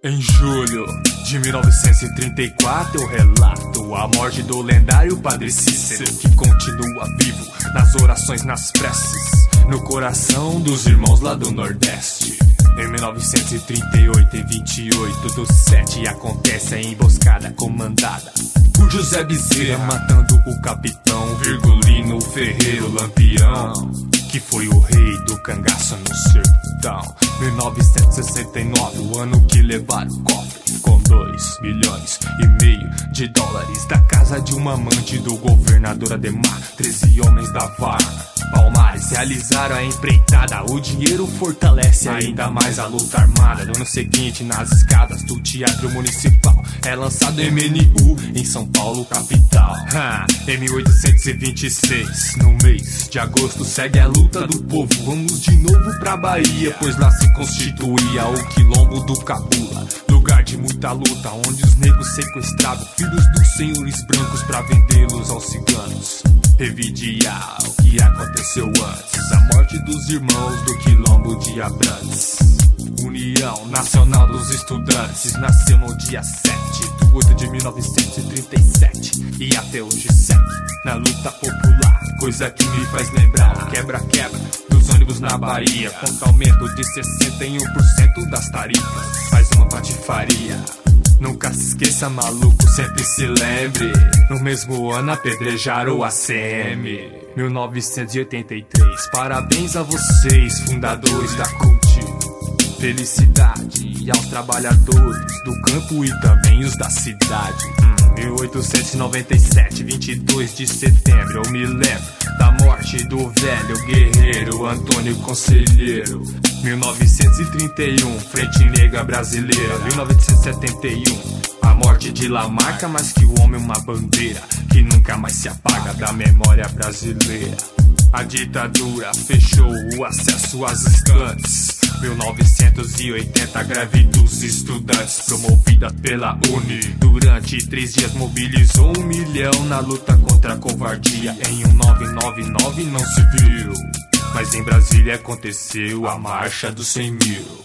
Em julho de 1934 eu relato a morte do lendário Padre Cícero, que continua vivo nas orações, nas preces, no coração dos irmãos lá do Nordeste. Em 1938, em 28/7, acontece a emboscada comandada por José Bezerra, matando o capitão Virgulino Ferreiro Lampião, que foi o rei do cangaço no sertão. 1969, o ano que levaram o cofre com 2,5 milhões de dólares da casa de uma amante do governador Ademar. 13 homens da Varna Palmares realizaram a empreitada. O dinheiro fortalece ainda mais a luta armada. No ano seguinte, nas escadas do Teatro Municipal, é lançado MNU em São Paulo, capital. Em 1826, no mês de agosto, segue a luta do povo. Vamos de novo pra Bahia, pois lá se constituía o Quilombo do Cabula, lugar de muita luta, onde os negros sequestravam filhos dos senhores brancos pra vendê-los aos ciganos. Revidiar o que aconteceu antes, a morte dos irmãos do Quilombo de Abrantes. União Nacional dos Estudantes nasceu no dia 7/8 de 1937 e até hoje segue na luta popular, coisa que me faz lembrar o quebra-quebra dos ônibus na Bahia, com aumento de 61% das tarifas, faz uma patifaria. Nunca se esqueça, maluco, sempre se lembre, no mesmo ano apedrejaram o ACM. 1983, parabéns a vocês, fundadores da CUT. Felicidade aos trabalhadores do campo e também os da cidade. 1897, 22 de setembro, eu me lembro da morte do velho guerreiro Antônio Conselheiro. 1931, Frente Negra Brasileira. 1971, a morte de Lamarca, mas que o homem é uma bandeira que nunca mais se apaga da memória brasileira. A ditadura fechou o acesso às estantes. 1980, greve dos estudantes, promovida pela UNE. Durante 3 dias mobilizou 1 milhão na luta contra a covardia. Em 1999 não se viu, mas em Brasília aconteceu a marcha dos 100 mil.